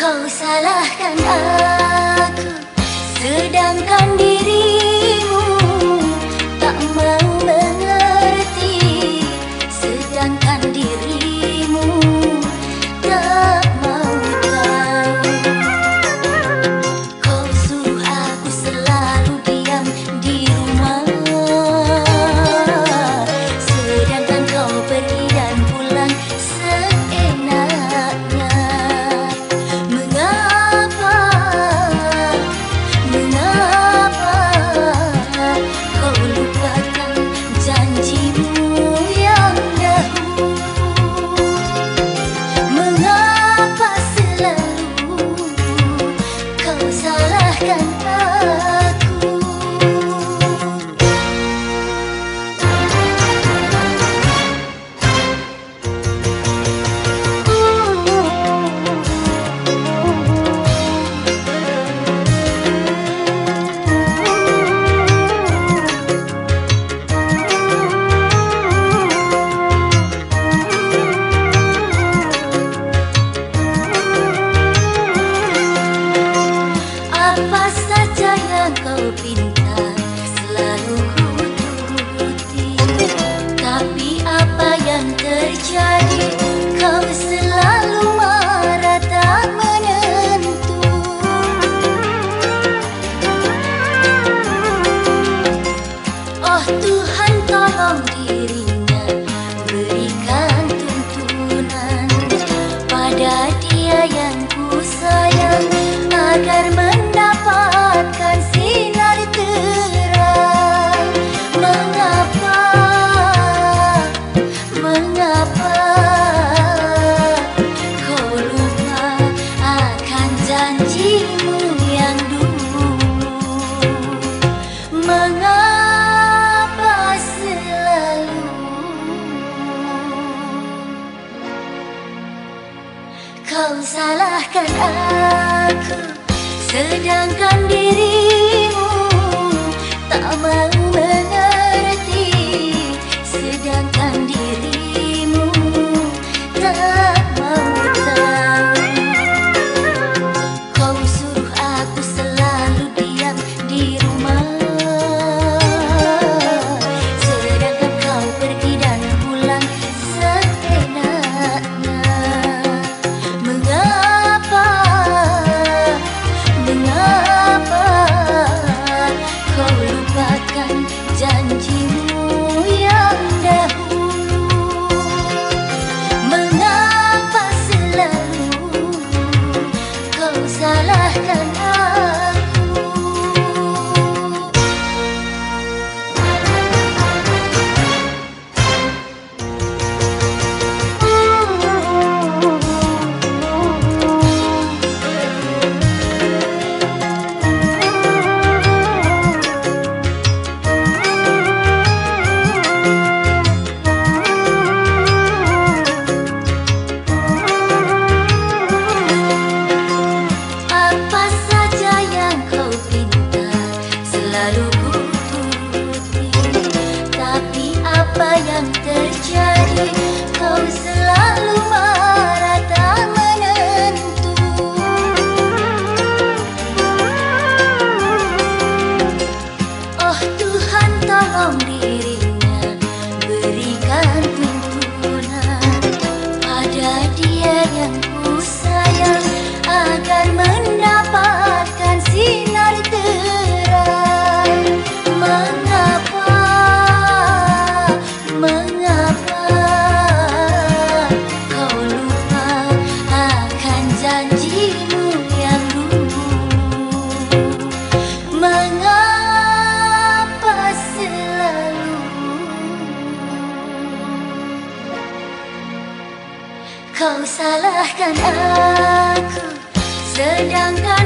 Kau salahkan aku, sedangkan dirimu tak mau mengerti. Sedangkan dirimu tak mau tahu. Kau suruh aku selalu diam di rumah, sedangkan kau pergi dan pulang seenaknya. Kau lupakan janjimu yang dahulu? Mengapa selalu kau salahkan aku? Apa saja yang kau pinta selalu ku turuti, tapi apa yang terjadi? Kau selalu marah tak menentu. Oh Tuhan, tolong dirinya, berikan tuntunan pada dia yang ku sayang, agar mendapatkan sinar terang. Mengapa kau lupa akan janjimu yang dulu? Mengapa selalu kau salahkan aku, sedangkan dirimu tak mau mengerti. Sedangkan dirimu tak mau tahu. Kau suruh aku selalu diam di rumah, sedangkan kau pergi dan pulang seenaknya. Mengapa kau lupakan janjimu yang dahulu? Mengapa selalu kau salahkan aku? Apa saja yang kau pinta selalu ku turuti, tapi apa yang terjadi? Kau selalu marah tak menentu. Oh Tuhan, tolong dirinya, berikan tuntunan pada dia yang ku sayang, agar mendapatkan sinar terang. Mengapa kau lupa akan janjimu yang dulu? Mengapa selalu kau salahkan aku, sedangkan